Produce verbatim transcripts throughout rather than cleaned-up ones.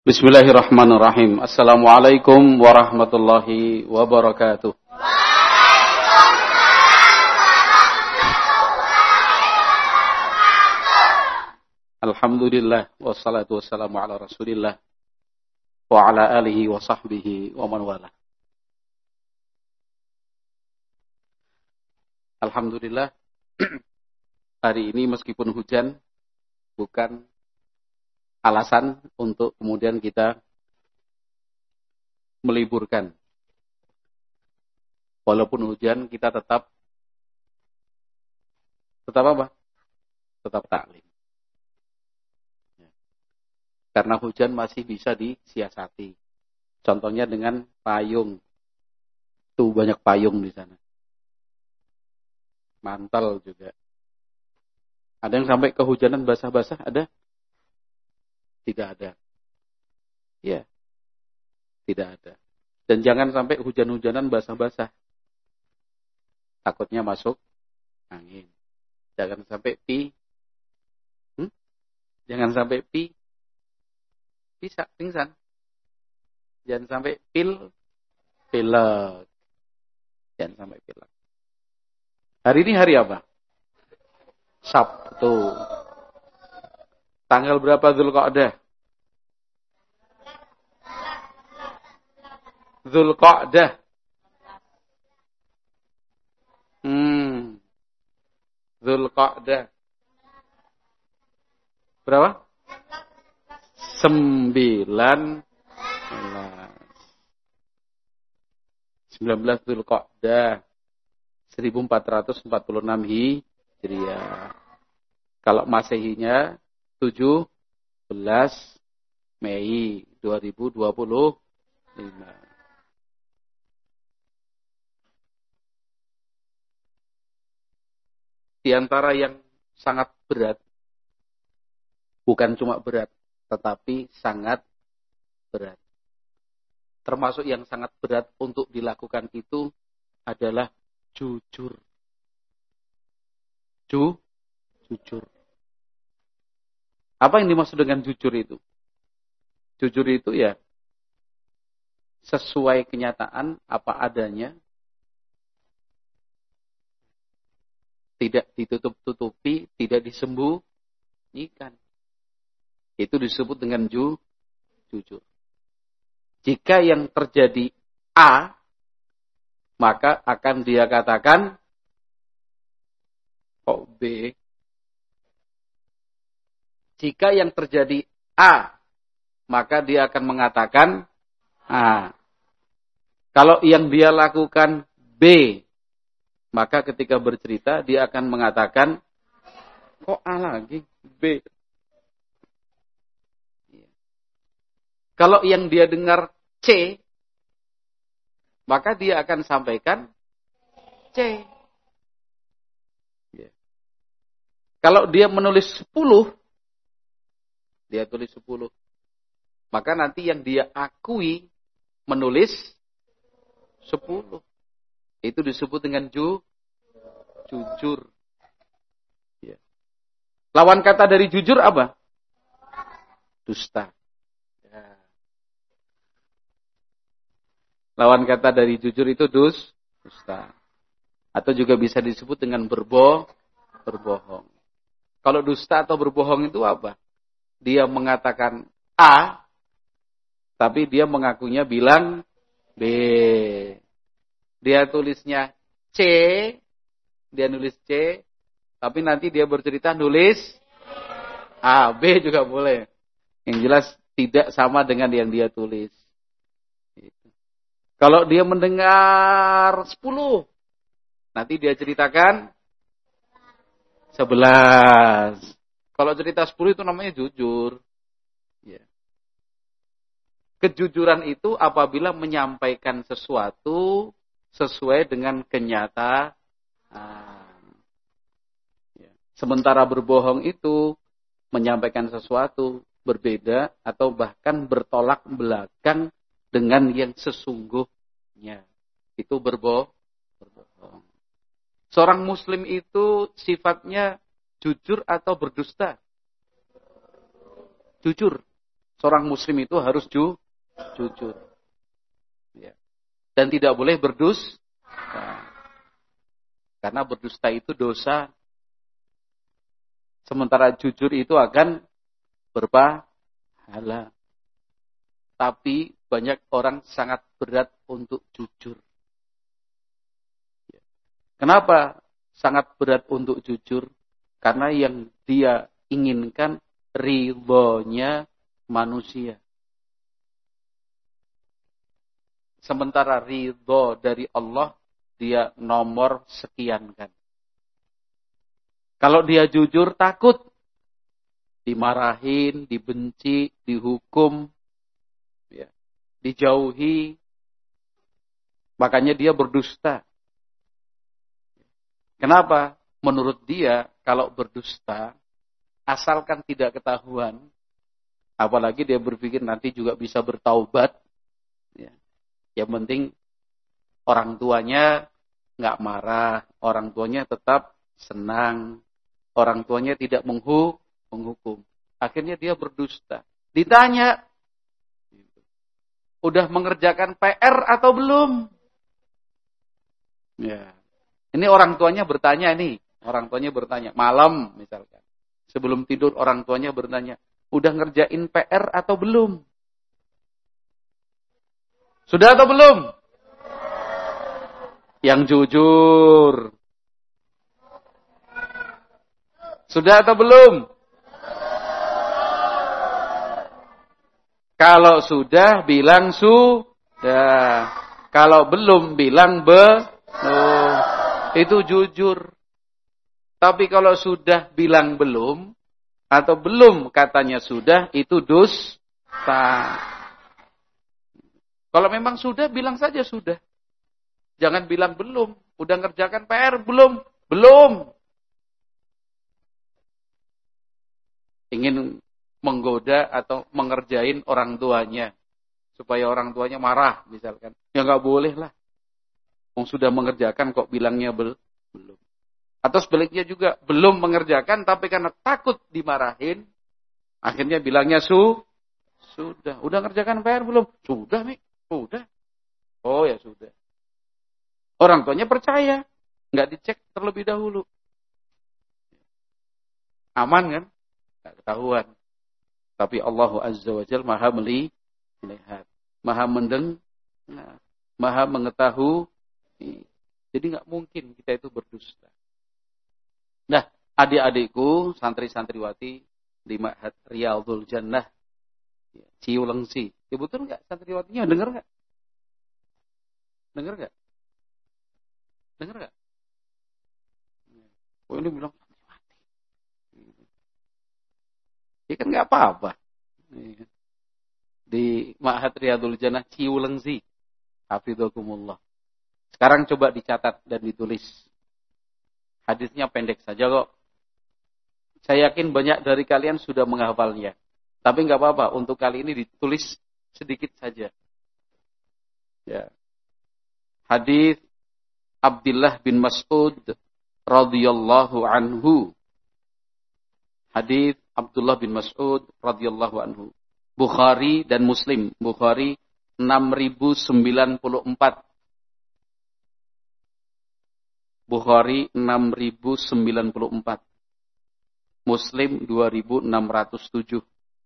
Bismillahirrahmanirrahim. Assalamualaikum warahmatullahi wabarakatuh. Alhamdulillah wassalatu wassalamu ala Rasulillah wa ala alihi wa sahbihi wa man wala. Alhamdulillah hari ini meskipun hujan bukan alasan untuk kemudian kita meliburkan. Walaupun hujan kita tetap tetap apa? Tetap taklim. Karena hujan masih bisa disiasati. Contohnya dengan payung. Tuh banyak payung di sana. Mantel juga. Ada yang sampai kehujanan basah-basah? Ada? Tidak ada. Ya. Tidak ada. Dan jangan sampai hujan-hujanan basah-basah. Takutnya masuk angin. Jangan sampai pi. Hmm? Jangan sampai pi. Bisa, pingsan. Jangan sampai pil. Pilek. Jangan sampai pilek. Hari ini hari apa? Sabtu. Tanggal berapa Dzulqa'dah? Dzulqa'dah. Hmm. Dzulqa'dah. Berapa? Sembilan belas. Sembilan belas Dzulqa'dah. Seribu empat ratus empat puluh enam Hijriah. Kalau Masehinya tujuh belas Mei dua ribu dua puluh lima. Di antara yang sangat berat, bukan cuma berat, tetapi sangat berat. Termasuk yang sangat berat untuk dilakukan itu adalah jujur. Ju, jujur. Apa yang dimaksud dengan jujur itu? Jujur itu ya sesuai kenyataan apa adanya, tidak ditutup-tutupi, tidak disembunyikan. Itu disebut dengan ju, jujur. Jika yang terjadi A, maka akan dia katakan kok B. Jika yang terjadi A, maka dia akan mengatakan A. Kalau yang dia lakukan B, maka ketika bercerita dia akan mengatakan kok A lagi? B. Kalau yang dia dengar C, maka dia akan sampaikan C. Kalau dia menulis sepuluh, dia tulis sepuluh. Maka nanti yang dia akui menulis sepuluh. Itu disebut dengan ju, jujur. Ya. Lawan kata dari jujur apa? Dusta. Ya. Lawan kata dari jujur itu dus, dusta. Atau juga bisa disebut dengan berbo, berbohong. Kalau dusta atau berbohong itu apa? Dia mengatakan A, tapi dia mengakunya bilang B. Dia tulisnya C, dia nulis C, tapi nanti dia bercerita nulis A, B juga boleh. Yang jelas tidak sama dengan yang dia tulis. Kalau dia mendengar sepuluh, nanti dia ceritakan sebelas. Kalau cerita sepuluh itu namanya jujur. Ya. Kejujuran itu apabila menyampaikan sesuatu sesuai dengan kenyataan. Ya. Sementara berbohong itu menyampaikan sesuatu berbeda atau bahkan bertolak belakang dengan yang sesungguhnya. Itu berbo- berbohong. Seorang muslim itu sifatnya jujur atau berdusta? Jujur. Seorang muslim itu harus ju, jujur. Ya. Dan tidak boleh berdusta. Nah, karena berdusta itu dosa. Sementara jujur itu akan berpahala. Tapi banyak orang sangat berat untuk jujur. Kenapa sangat berat untuk jujur? Karena yang dia inginkan ridhonya manusia. Sementara ridho dari Allah, dia nomor sekian kan. Kalau dia jujur, takut dimarahin, dibenci, dihukum, ya, dijauhi. Makanya dia berdusta. Kenapa? Menurut dia, kalau berdusta, asalkan tidak ketahuan, apalagi dia berpikir nanti juga bisa bertaubat, ya. Yang penting orang tuanya nggak marah, orang tuanya tetap senang, orang tuanya tidak menghu, menghukum. Akhirnya dia berdusta. Ditanya, udah mengerjakan P R atau belum? Ya. Ini orang tuanya bertanya nih, orang tuanya bertanya, malam misalkan. Sebelum tidur orang tuanya bertanya, udah ngerjain P R atau belum? Sudah atau belum? Yang jujur. Sudah atau belum? Kalau sudah, bilang sudah. Kalau belum, bilang belum. Itu jujur. Tapi kalau sudah, bilang belum. Atau belum, katanya sudah, itu dusta. Kalau memang sudah, bilang saja sudah. Jangan bilang belum. Udah ngerjakan P R? Belum. Belum. Ingin menggoda atau mengerjain orang tuanya. Supaya orang tuanya marah, misalkan. Ya nggak boleh lah. Yang sudah mengerjakan kok bilangnya bel belum. Atau sebaliknya juga, belum mengerjakan, tapi karena takut dimarahin, akhirnya bilangnya su sudah. Udah ngerjakan P R belum? Sudah, Mi. Sudah. Oh ya sudah. Orang tuanya percaya. Nggak dicek terlebih dahulu. Aman kan? Nggak ketahuan. Tapi Allah Azza wa Jalla maha melihat. Maha mendengar. Maha mengetahui. Jadi nggak mungkin kita itu berdusta. Nah, adik-adikku, santri-santriwati di Ma'had Riyadhul Jannah, Ciulengsi. Ya betul nggak santriwatinya? Dengar nggak? Dengar nggak? Dengar nggak? Oh ini bilang santriwati. Ya kan nggak apa-apa. Di Ma'had Riyadhul Jannah Ciulengsi. Hafidhakumullah. Sekarang coba dicatat dan ditulis. Hadisnya pendek saja kok. Saya yakin banyak dari kalian sudah menghafalnya. Tapi nggak apa-apa, untuk kali ini ditulis sedikit saja. Ya. Hadis Abdullah bin Mas'ud radhiyallahu anhu. Hadis Abdullah bin Mas'ud radhiyallahu anhu. Bukhari dan Muslim. Bukhari enam ribu sembilan puluh empat. Bukhari enam ribu sembilan puluh empat. Muslim dua ribu enam ratus tujuh.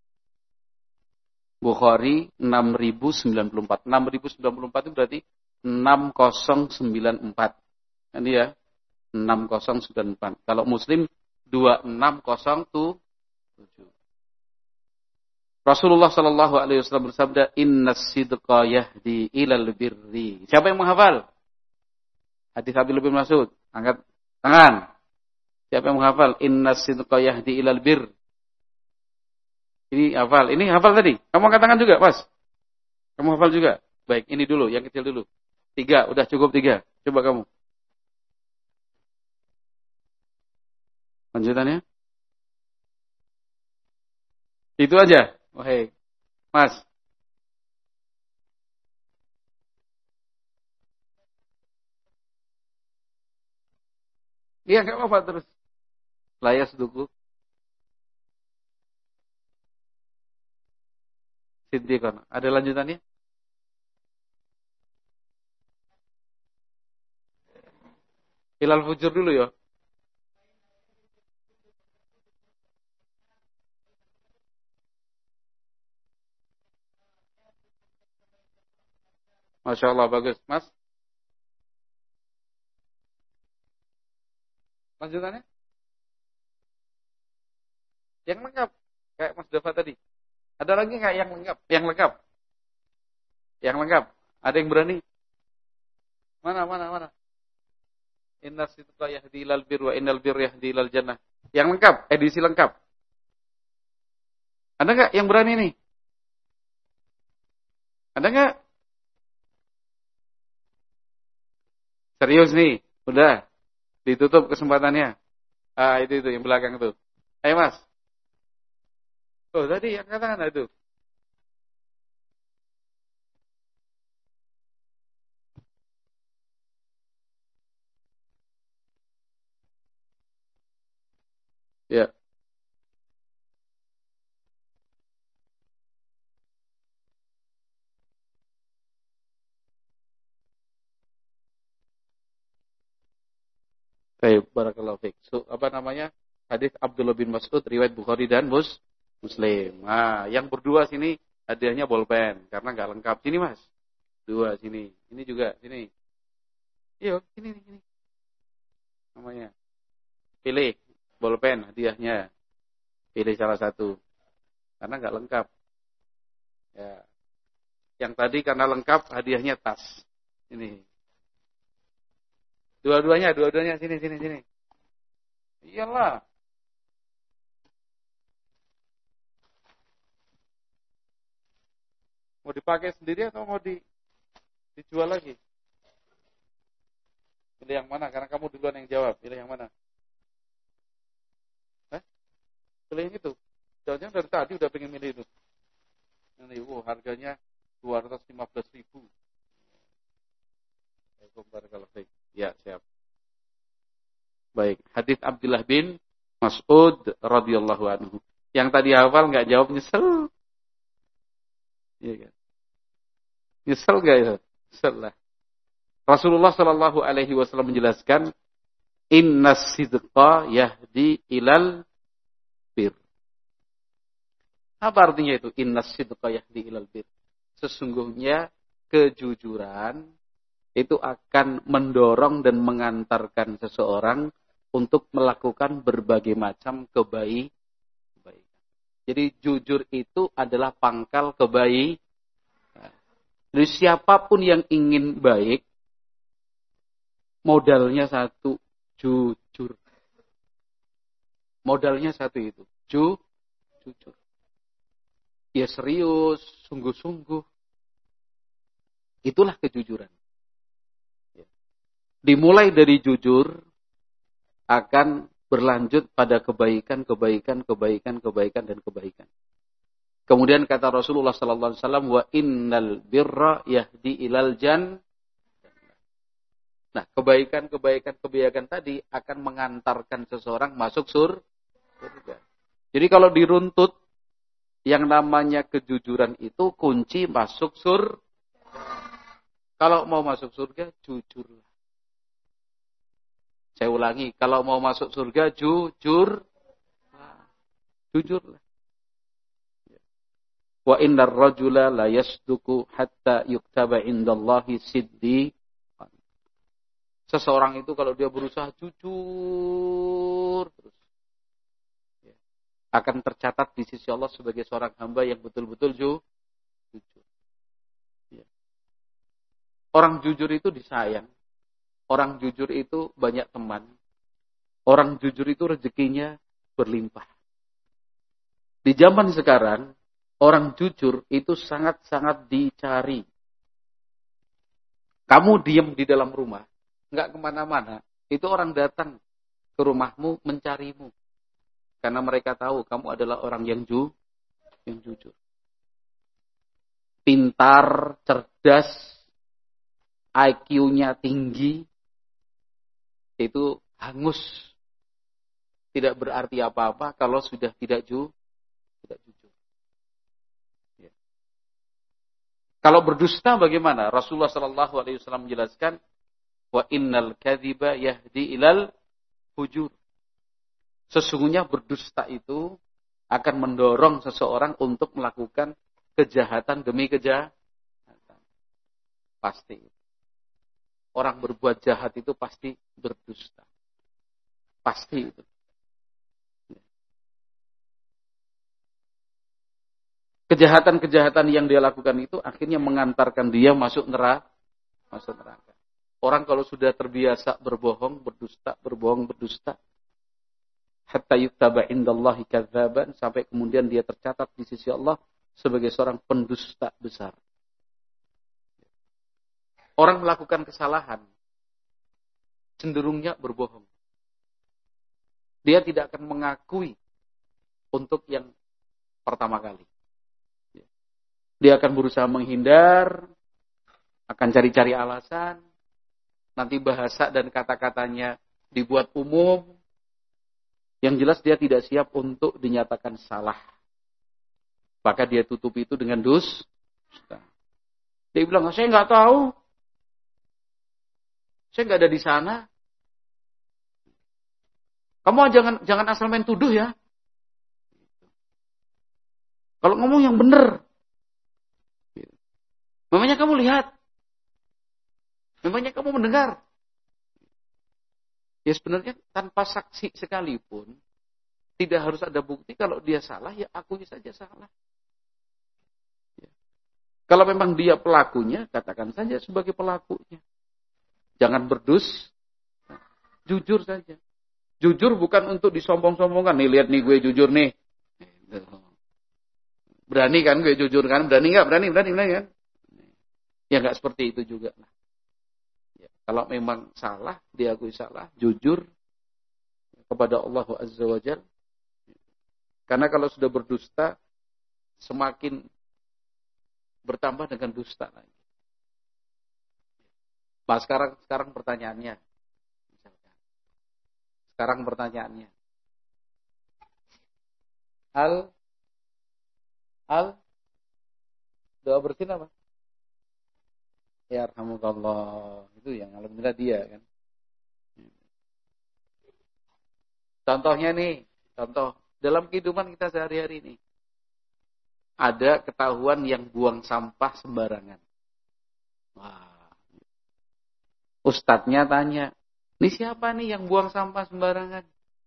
Bukhari enam ribu sembilan puluh empat. enam ribu sembilan puluh empat itu berarti enam nol sembilan empat. Ini ya. enam nol sembilan empat. Kalau Muslim dua enam nol tujuh. Rasulullah sallallahu alaihi wasallam bersabda, "Innas sidqa yahdi ilal birri." Siapa yang menghafal? Hadis Abdullah bin Mas'ud. Angkat tangan. Siapa yang menghafal? Innas sidqa yahdi ilal birr. Ini hafal. Ini hafal tadi. Kamu angkat tangan juga, Mas? Kamu hafal juga? Baik, ini dulu, yang kecil dulu. Tiga, udah cukup tiga. Coba kamu. Lanjutannya. Itu aja. Oh, hey. Mas. Iya, enggak apa-apa terus. Layas duku. siddiqan. Ada lanjutannya? Hilal fujur dulu ya. Masya Allah, bagus. Mas? Lanjutannya? Yang lengkap. Kayak Mas Dava tadi. Ada lagi nggak yang lengkap? Yang lengkap? Yang lengkap? Ada yang berani? Mana, mana, mana? Inna sidqa yahdi ilal bir wa innal bir yahdi ilal jannah. Yang lengkap, edisi lengkap. Ada nggak yang berani nih? Ada nggak? Serius nih, udah ditutup kesempatannya. Ah, itu itu yang belakang itu. Ayo Mas. Oh, tadi yang katakan itu. Ya. Baik, barakallahu fiik. So, apa namanya? Hadis Abdullah bin Mas'ud riwayat Bukhari dan Mus Muslim. Nah, yang berdua sini hadiahnya bolpen karena nggak lengkap. Sini Mas. Dua sini. Ini juga sini. Iya, sini sini. Namanya. Pilih bolpen hadiahnya. Pilih salah satu. Karena nggak lengkap. Ya. Yang tadi karena lengkap hadiahnya tas. Ini. Dua-duanya, dua-duanya sini sini sini. Iyalah. Mau dipakai sendiri atau mau di, dijual lagi? Pilih yang mana? Karena kamu duluan yang jawab. Pilih yang mana? Eh? Pilih yang itu. Jangan-jangan dari tadi udah pengen milih itu. Ini, wow, harganya dua ratus lima belas ribu. Ya, siap. Baik, hadis Abdullah bin Mas'ud radhiyallahu anhu. Yang tadi hafal enggak jawab nyesel. Iya kan? Nyesel enggak ya? Nyesel lah. Rasulullah sallallahu alaihi wasallam menjelaskan, "Innas sidqa yahdi ilal bir." Apa artinya itu? Innas sidqa yahdi ilal bir. Sesungguhnya kejujuran itu akan mendorong dan mengantarkan seseorang untuk melakukan berbagai macam kebaikan. Jadi jujur itu adalah pangkal kebaikan. Jadi siapapun yang ingin baik, modalnya satu, jujur. Modalnya satu itu, ju, jujur. Ya serius, sungguh-sungguh. Itulah kejujuran. Dimulai dari jujur, akan berlanjut pada kebaikan, kebaikan, kebaikan, kebaikan, dan kebaikan. Kemudian kata Rasulullah sallallahu alaihi wasallam, wa innal birra yahdi ilal jan. Nah, kebaikan, kebaikan, kebaikan tadi akan mengantarkan seseorang masuk surga. Jadi kalau diruntut, yang namanya kejujuran itu kunci masuk surga. Kalau mau masuk surga, jujurlah. Saya ulangi, kalau mau masuk surga, jujur. Jujurlah. Wa innar rajula la yasduku hatta yuktaba indallahi siddiqan. Seseorang itu kalau dia berusaha jujur terus, akan tercatat di sisi Allah sebagai seorang hamba yang betul-betul jujur. Orang jujur itu disayang. Orang jujur itu banyak teman. Orang jujur itu rezekinya berlimpah. Di zaman sekarang, orang jujur itu sangat-sangat dicari. Kamu diam di dalam rumah, nggak kemana-mana. Itu orang datang ke rumahmu mencarimu. Karena mereka tahu kamu adalah orang yang, ju, yang jujur. Pintar, cerdas, I Q-nya tinggi, itu hangus. Tidak berarti apa-apa kalau sudah tidak, ju, tidak jujur. Ya. Kalau berdusta bagaimana? Rasulullah Shallallahu Alaihi Wasallam menjelaskan, wa innal kadhiba yahdi ilal fujur. Sesungguhnya berdusta itu akan mendorong seseorang untuk melakukan kejahatan demi kejahatan. Pasti. Orang berbuat jahat itu pasti berdusta. Pasti itu. Kejahatan-kejahatan yang dia lakukan itu akhirnya mengantarkan dia masuk neraka. Masuk neraka. Orang kalau sudah terbiasa berbohong, berdusta, berbohong, berdusta, hatta yuktaba indallahi kadzaban, sampai kemudian dia tercatat di sisi Allah sebagai seorang pendusta besar. Orang melakukan kesalahan, cenderungnya berbohong. Dia tidak akan mengakui untuk yang pertama kali. Dia akan berusaha menghindar, akan cari-cari alasan, nanti bahasa dan kata-katanya dibuat umum. Yang jelas dia tidak siap untuk dinyatakan salah. Maka dia tutupi itu dengan dusta. Dia bilang, saya nggak tahu. Saya nggak ada di sana. Kamu jangan jangan asal main tuduh ya. Kalau ngomong yang benar. Memangnya kamu lihat? Memangnya kamu mendengar? Ya sebenarnya tanpa saksi sekalipun, tidak harus ada bukti. Kalau dia salah, ya akui saja salah. Ya. Kalau memang dia pelakunya, katakan saja sebagai pelakunya. Jangan berdus, jujur saja. Jujur bukan untuk disombong-sombongkan. Nih lihat nih gue jujur nih. Berani kan gue jujur kan? Berani nggak? Berani, berani, berani kan? Ya nggak seperti itu juga. Ya, kalau memang salah, diakui salah, jujur kepada Allah Azza wa Jalla. Karena kalau sudah berdusta, semakin bertambah dengan dusta lagi. Nah, sekarang sekarang pertanyaannya. Sekarang pertanyaannya. Al Al doa bersin apa? Ya arhamukallah. Itu yang alhamdulillah dia kan. Contohnya nih, contoh dalam kehidupan kita sehari-hari ini. Ada ketahuan yang buang sampah sembarangan. Wah. Ustadznya tanya, ini siapa nih yang buang sampah sembarangan?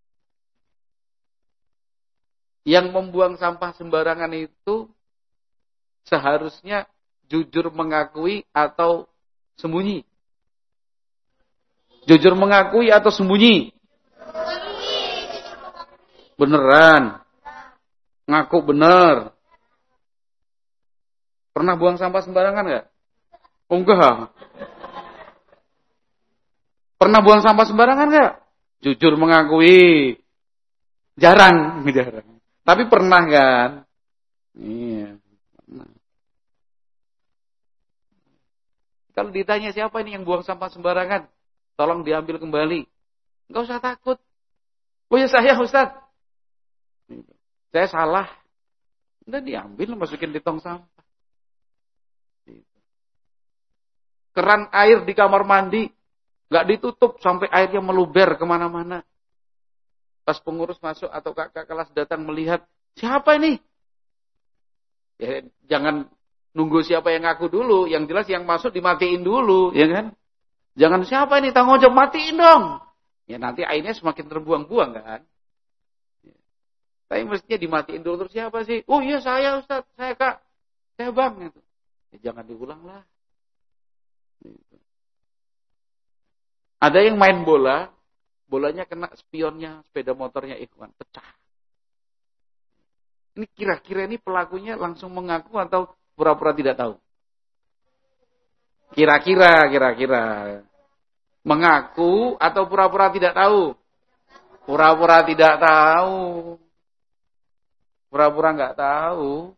Yang membuang sampah sembarangan itu seharusnya jujur mengakui atau sembunyi? Jujur mengakui atau sembunyi? Beneran. Ngaku bener. Pernah buang sampah sembarangan nggak? Oh, enggak. Pernah buang sampah sembarangan nggak? Jujur mengakui. Jarang. Jarang. Tapi pernah kan? Iya. Pernah. Kalau ditanya siapa ini yang buang sampah sembarangan, tolong diambil kembali. Enggak usah takut. Oh ya saya Ustaz. Saya salah. Udah diambil, masukin di tong sampah. Keran air di kamar mandi, nggak ditutup sampai airnya meluber kemana-mana. Pas pengurus masuk atau kakak kelas datang melihat, siapa ini? Ya, jangan nunggu siapa yang ngaku dulu, yang jelas yang masuk dimatiin dulu, ya kan? Jangan siapa ini tanggung jawab, matiin dong. Ya nanti airnya semakin terbuang-buang kan? Tapi mestinya dimatiin dulu, terus siapa sih? Oh iya saya Ustaz, saya Kak, saya Bang. Gitu. Ya, jangan diulang lah. Gitu. Ada yang main bola, bolanya kena spionnya, sepeda motornya Ikhwan, pecah. Ini kira-kira ini pelakunya langsung mengaku atau pura-pura tidak tahu? Kira-kira, kira-kira. Mengaku atau pura-pura tidak tahu? Pura-pura tidak tahu. Pura-pura nggak tahu.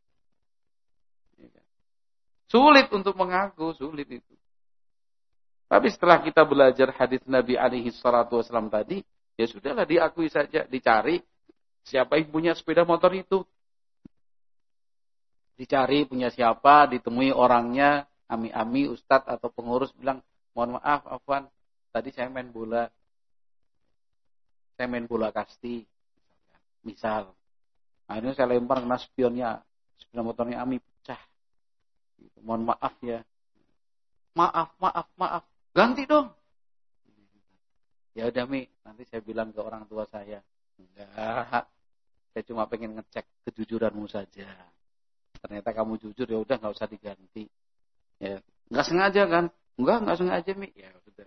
Sulit untuk mengaku, sulit itu. Tapi setelah kita belajar hadis Nabi alaihi salatu wasallam tadi, ya sudahlah diakui saja, dicari siapa yang punya sepeda motor itu. Dicari punya siapa, ditemui orangnya, ami-ami, ustadz atau pengurus bilang, mohon maaf, Afwan, tadi saya main bola. Saya main bola kasti. Misal. Akhirnya saya lempar kena spionnya. Spion motornya ami pecah. Mohon maaf ya. Maaf, maaf, maaf. Ganti dong. Ya udah Mi, nanti saya bilang ke orang tua saya. Enggak. Saya cuma pengen ngecek kejujuranmu saja. Ternyata kamu jujur, ya udah nggak usah diganti. Ya, nggak sengaja kan? Enggak, nggak sengaja Mi. Ya sudah.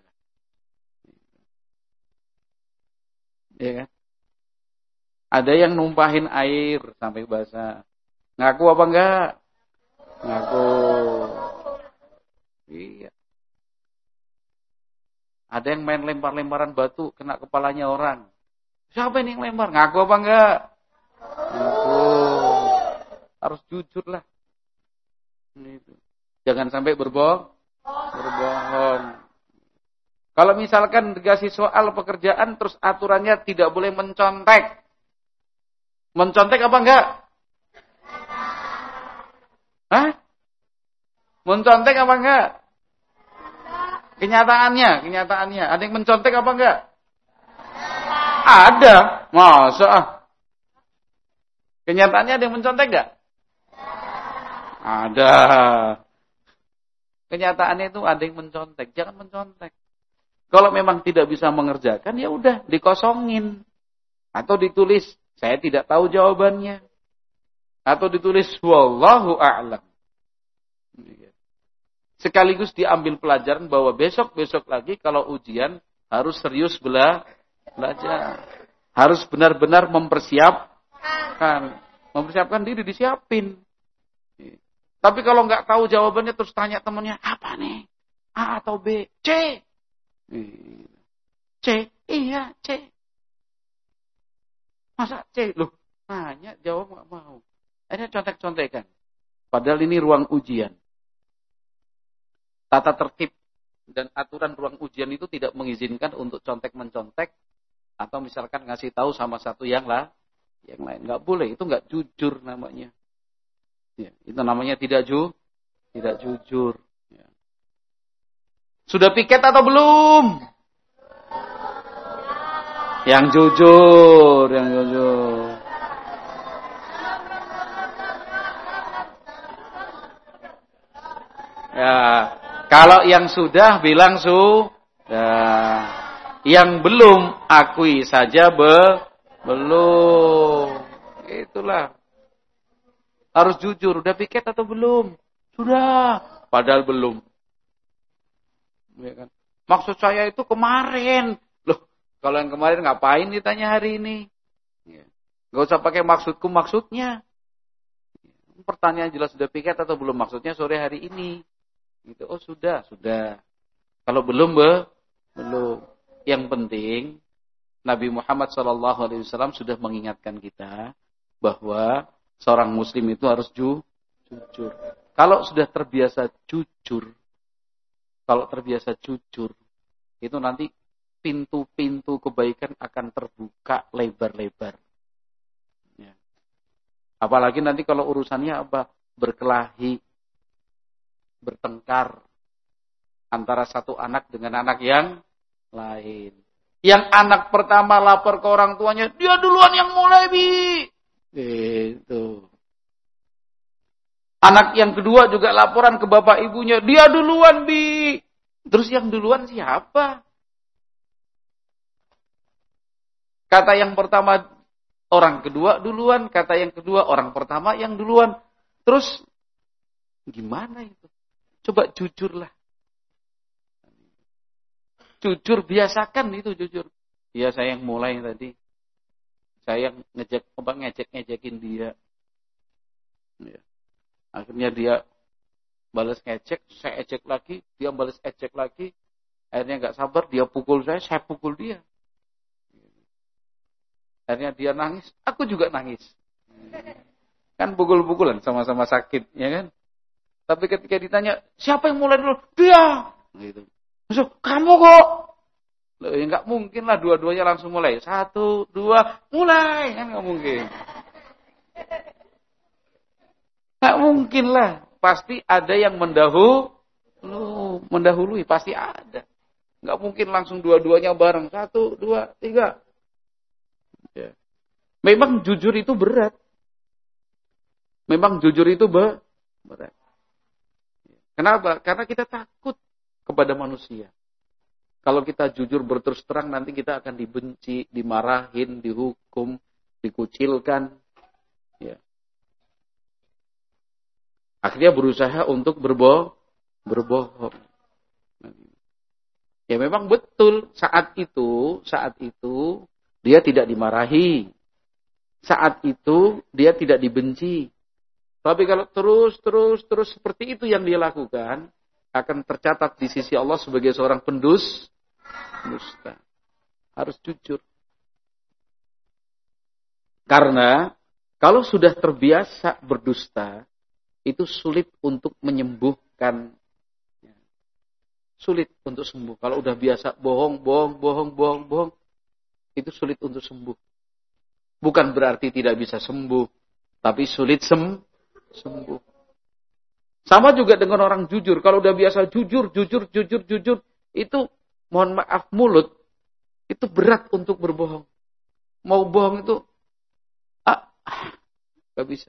Ya kan? Ada yang numpahin air sampai basah. Ngaku apa enggak? Ngaku. Iya. Ada yang main lempar-lemparan batu kena kepalanya orang. Siapa ini yang lempar? Ngaku apa enggak? Ngaku. Harus jujur lah. Gitu. Jangan sampai berbohong. Berbohong. Kalau misalkan dikasih soal pekerjaan terus aturannya tidak boleh mencontek. Mencontek apa enggak? Hah? Mencontek apa enggak? Kenyataannya, kenyataannya. Ada yang mencontek apa enggak? Ada. Masa ah. Kenyataannya ada yang mencontek enggak? Ada. Kenyataannya itu ada yang mencontek. Jangan mencontek. Kalau memang tidak bisa mengerjakan, ya udah dikosongin. Atau ditulis, saya tidak tahu jawabannya. Atau ditulis, wallahu a'lam. Sekaligus diambil pelajaran bahwa besok-besok lagi kalau ujian harus serius bela, belajar. Harus benar-benar mempersiapkan. Mempersiapkan diri, disiapin. Tapi kalau nggak tahu jawabannya terus tanya temannya, apa nih? A atau B? C? C? Iya, C. Masa C? Loh, nanya, jawab nggak mau. Akhirnya contek-contekan. Padahal ini ruang ujian. Tata tertib dan aturan ruang ujian itu tidak mengizinkan untuk contek-mencontek atau misalkan ngasih tahu sama satu yang lah, yang lain. Nggak boleh, itu nggak jujur namanya. Ya, itu namanya tidak ju, tidak jujur. Ya. Sudah piket atau belum? Yang jujur, yang jujur. Ya, kalau yang sudah bilang sudah. Yang belum akui saja be, belum. Itulah. Harus jujur, udah piket atau belum? Sudah, padahal belum. Ya kan? Maksud saya itu kemarin. Loh, kalau yang kemarin ngapain ditanya hari ini? Ya. Gak usah pakai maksudku maksudnya. Pertanyaan jelas sudah piket atau belum? Maksudnya sore hari ini. Gitu. Oh sudah, sudah. Kalau belum, be, belum. Yang penting, Nabi Muhammad shallallahu alaihi wasallam sudah mengingatkan kita bahwa seorang muslim itu harus ju, jujur. Kalau sudah terbiasa jujur, kalau terbiasa jujur, itu nanti pintu-pintu kebaikan akan terbuka lebar-lebar. Ya. Apalagi nanti kalau urusannya apa? Berkelahi, bertengkar antara satu anak dengan anak yang lain. Yang anak pertama lapor ke orang tuanya, dia duluan yang mulai, Bi. Itu. Anak yang kedua juga laporan ke bapak ibunya. Dia duluan, Bi. Terus yang duluan siapa? Kata yang pertama, orang kedua duluan. Kata yang kedua, orang pertama yang duluan. Terus, gimana itu? Coba jujurlah. Jujur, biasakan itu jujur. Ya, saya yang mulai tadi. Saya ngejek, ngejek-ngejekin dia. Ya. Akhirnya dia balas ngejek, saya ejek lagi, dia balas ejek lagi. Akhirnya nggak sabar, dia pukul saya, saya pukul dia. Akhirnya dia nangis, aku juga nangis. Kan pukul-pukulan, sama-sama sakit, ya kan? Tapi ketika ditanya, siapa yang mulai dulu? Dia. Gitu. Maksud, kamu kok? Loh, ya nggak mungkin lah dua-duanya langsung mulai. Satu, dua, mulai. Kan nggak mungkin. Nggak mungkin lah. Pasti ada yang mendahului. Mendahului, pasti ada. Nggak mungkin langsung dua-duanya bareng. Satu, dua, tiga. Ya. Memang jujur itu berat. Memang jujur itu berat. Kenapa? Karena kita takut kepada manusia. Kalau kita jujur berterus terang, nanti kita akan dibenci, dimarahin, dihukum, dikucilkan. Ya. Akhirnya berusaha untuk berbohong. berbohong. Ya memang betul, saat itu, saat itu, dia tidak dimarahi. Saat itu, dia tidak dibenci. Tapi kalau terus, terus, terus seperti itu yang dia lakukan, akan tercatat di sisi Allah sebagai seorang pendus, dusta. Harus jujur. Karena, kalau sudah terbiasa berdusta, itu sulit untuk menyembuhkan. Sulit untuk sembuh. Kalau udah biasa bohong, bohong, bohong, bohong, bohong, itu sulit untuk sembuh. Bukan berarti tidak bisa sembuh, tapi sulit sem sembuh. Sama juga dengan orang jujur. Kalau udah biasa jujur, jujur, jujur, jujur, itu mohon maaf mulut, itu berat untuk berbohong. Mau bohong itu, ah, gak bisa.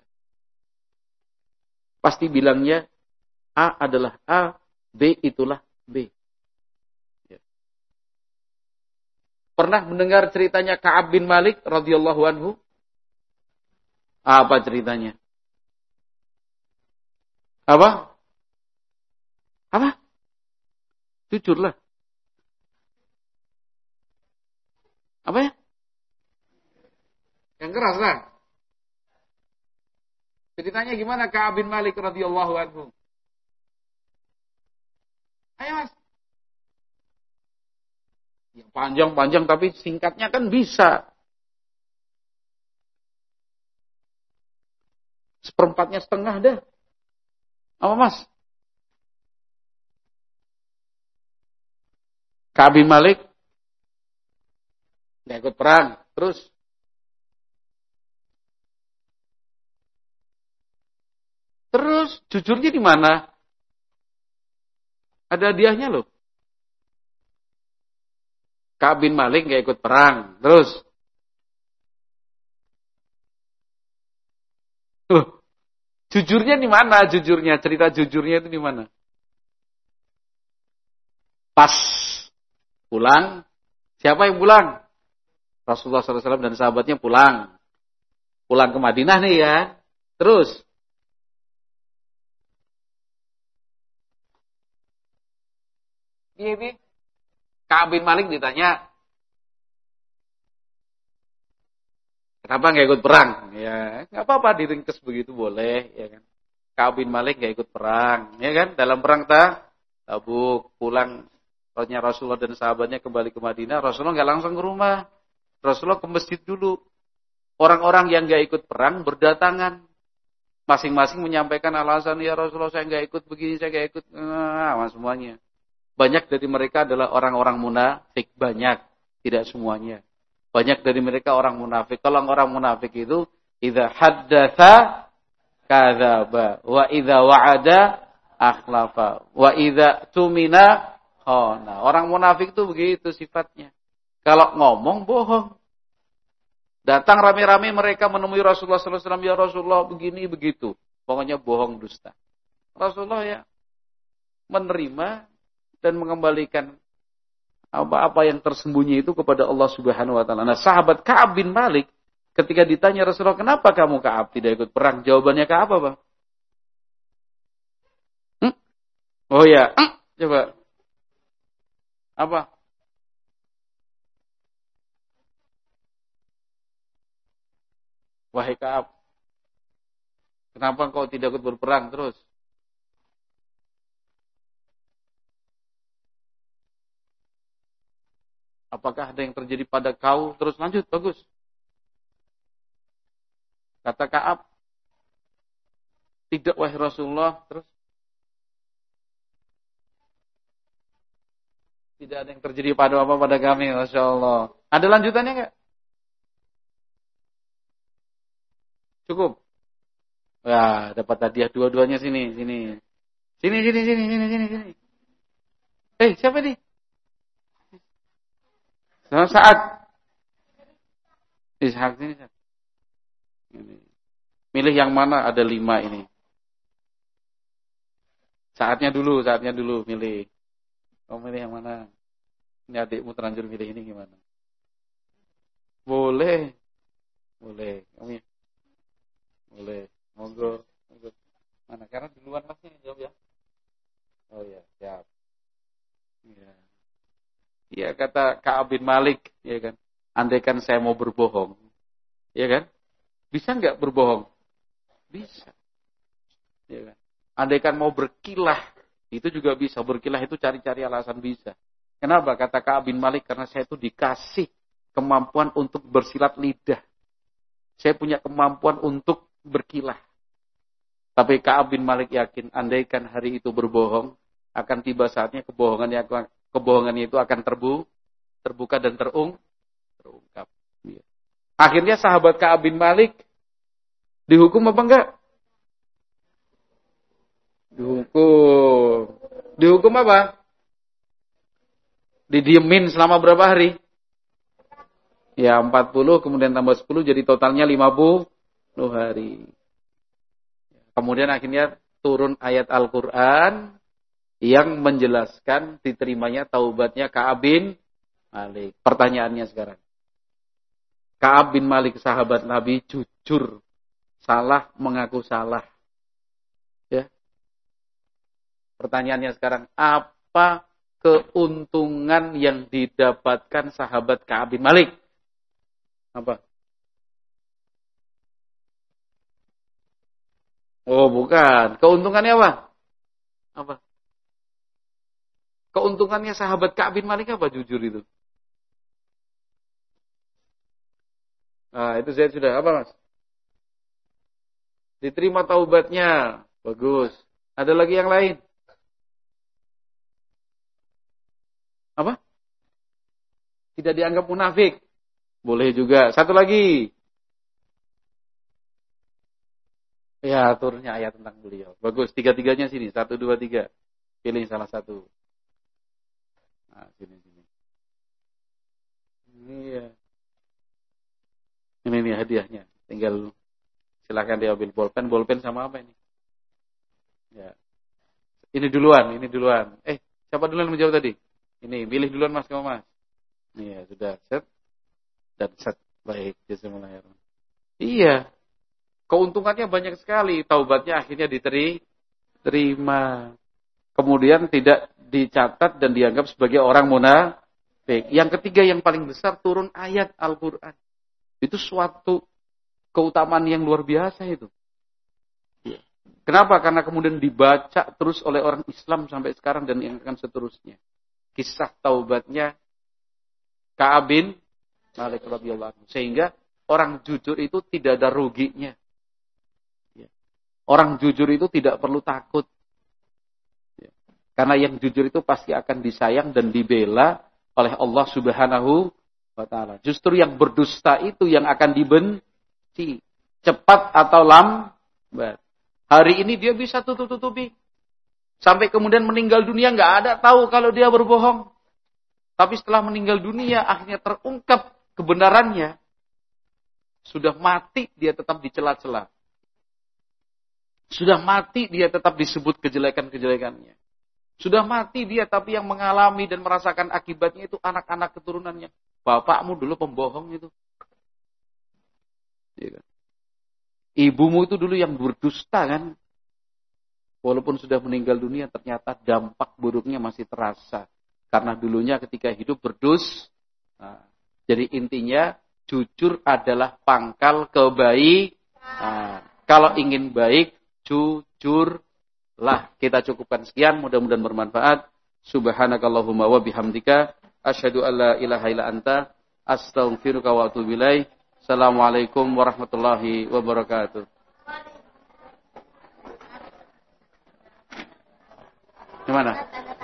Pasti bilangnya A adalah A, B itulah B. Ya. Pernah mendengar ceritanya Ka'ab bin Malik radhiyallahu anhu? Apa ceritanya? Apa? Apa? Jujurlah. Apa ya? Yang keras lah. Ceritanya gimana Ka'ab bin Malik radhiyallahu anhu? Ayo mas. Yang panjang-panjang tapi singkatnya kan bisa. Seperempatnya setengah dah. Apa mas? Ka'ab bin Malik nggak ikut perang. Terus Terus jujurnya di mana? Ada hadiahnya loh. Ka'ab bin Malik nggak ikut perang. Terus, loh, jujurnya di mana? Jujurnya, cerita jujurnya itu di mana? Pas pulang, siapa yang pulang? Rasulullah shallallahu alaihi wasallam dan sahabatnya pulang, pulang ke Madinah nih ya. Terus, ini Ka'ab bin Malik ditanya, kenapa nggak ikut perang? Ya, nggak apa-apa diringkes begitu boleh, ya kan? Ka'ab bin Malik nggak ikut perang, ya kan? Dalam perang ta, Tabuk, pulang, rohnya Rasulullah dan sahabatnya kembali ke Madinah. Rasulullah nggak langsung ke rumah, Rasulullah ke masjid dulu. Orang-orang yang nggak ikut perang berdatangan, masing-masing menyampaikan alasan, ya Rasulullah saya nggak ikut begini, saya nggak ikut, nah, semuanya. Banyak dari mereka adalah orang-orang munafik, banyak, tidak semuanya. Banyak dari mereka orang munafik. Kalau orang munafik itu, idza haddatsa kadzaba, wa idza wa'ada akhlafa, wa idza tumina khana. Orang munafik itu begitu sifatnya. Kalau ngomong bohong. Datang rame-rame mereka menemui Rasulullah sallallahu alaihi wasallam, ya Rasulullah begini begitu. Pokoknya bohong dusta. Rasulullah ya menerima dan mengembalikan apa-apa yang tersembunyi itu kepada Allah Subhanahu wa taala. Nah, sahabat Ka'ab bin Malik ketika ditanya Rasulullah, "Kenapa kamu Ka'ab tidak ikut perang?" Jawabannya Ka'ab apa? Hmm? Oh ya, hmm? Coba. Apa? Wahai Ka'ab, kenapa kau tidak ikut berperang terus? Apakah ada yang terjadi pada kau? Terus lanjut, bagus. Kata Ka'ab, tidak wahai Rasulullah. Terus, tidak ada yang terjadi pada apa pada kami, Masya Allah. Ada lanjutannya enggak? Cukup? Wah, dapat hadiah dua-duanya sini, sini. Sini, sini, sini, sini, sini, sini. Eh, siapa nih? Sama Saat. Ishak sini. Ini. Milih yang mana? Ada lima ini. Saatnya dulu, saatnya dulu milih. Kamu milih yang mana? Ini adikmu terlanjur milih ini gimana? Boleh. Boleh. Kamu ya? Boleh. Monggo. Monggo. Mana? Karena duluan masnya yang jawab ya. Oh iya, siap. Iya. Iya kata Ka'ab bin Malik, ya kan. Andaikan saya mau berbohong, ya kan? Bisa nggak berbohong? Bisa. Ya kan? Andaikan mau berkilah, itu juga bisa. Berkilah itu cari-cari alasan bisa. Kenapa? Kata Ka'ab bin Malik, karena saya itu dikasih kemampuan untuk bersilat lidah. Saya punya kemampuan untuk berkilah. Tapi Ka'ab bin Malik yakin, andaikan hari itu berbohong, akan tiba saatnya kebohongannya, kebohongannya itu akan terbu, terbuka dan terung, terungkap. Akhirnya sahabat Ka'ab bin Malik dihukum apa enggak? Dihukum. Dihukum apa? Didiemin selama berapa hari? Ya empat puluh, kemudian tambah sepuluh, jadi totalnya lima puluh hari. Kemudian akhirnya turun ayat Al-Quran yang menjelaskan diterimanya taubatnya Ka'ab bin Malik. Pertanyaannya sekarang. Ka'ab bin Malik sahabat Nabi jujur, salah mengaku salah. Ya. Pertanyaannya sekarang, apa keuntungan yang didapatkan sahabat Ka'ab bin Malik? Apa? Oh, bukan. Keuntungannya apa? Apa? Keuntungannya sahabat Ka'ab bin Malik apa jujur itu? Nah, itu saya sudah. Apa, Mas? Diterima taubatnya. Bagus. Ada lagi yang lain? Apa? Tidak dianggap munafik. Boleh juga. Satu lagi. Ya, turunnya ayat tentang beliau. Bagus. Tiga-tiganya sini. Satu, dua, tiga. Pilih salah satu. Nah, sini, sini. Iya. Ini nih hadiahnya. Tinggal silakan diambil bolpen. Bolpen sama apa ini? Ya. Ini duluan, ini duluan. Eh, siapa duluan menjawab tadi? Ini, pilih duluan Mas, kamu Mas. Iya, sudah. Set. Dan set. Baik, jazakumullah. Iya. Keuntungannya banyak sekali. Taubatnya akhirnya diterima. Kemudian tidak dicatat dan dianggap sebagai orang munafik. Yang ketiga yang paling besar, turun ayat Al-Quran. Itu suatu keutamaan yang luar biasa itu. Kenapa? Karena kemudian dibaca terus oleh orang Islam sampai sekarang dan yang akan seterusnya. Kisah taubatnya Ka'ab bin Malik radhiyallahu anhu. Sehingga orang jujur itu tidak ada ruginya. Orang jujur itu tidak perlu takut. Karena yang jujur itu pasti akan disayang dan dibela oleh Allah Subhanahu wa ta'ala. Justru yang berdusta itu yang akan dibenci. Cepat atau lambat. Hari ini dia bisa tutup-tutupi. Sampai kemudian meninggal dunia nggak ada tahu kalau dia berbohong. Tapi setelah meninggal dunia akhirnya terungkap kebenarannya. Sudah mati dia tetap dicela-cela. Sudah mati dia tetap disebut kejelekan-kejelekannya. Sudah mati dia tapi yang mengalami dan merasakan akibatnya itu anak-anak keturunannya. Bapakmu dulu pembohong itu. Ya kan? Ibumu itu dulu yang berdusta kan. Walaupun sudah meninggal dunia ternyata dampak buruknya masih terasa. Karena dulunya ketika hidup berdus. Nah, jadi intinya jujur adalah pangkal kebaikan. Nah, kalau ingin baik, jujurlah. Kita cukupkan sekian. Mudah-mudahan bermanfaat. Subhanakallahumma wa bihamdika. Asyhadu an la ilaha illa anta. Astaghfiruka wa atubu ilaik. Assalamualaikum warahmatullahi wabarakatuh. Gimana?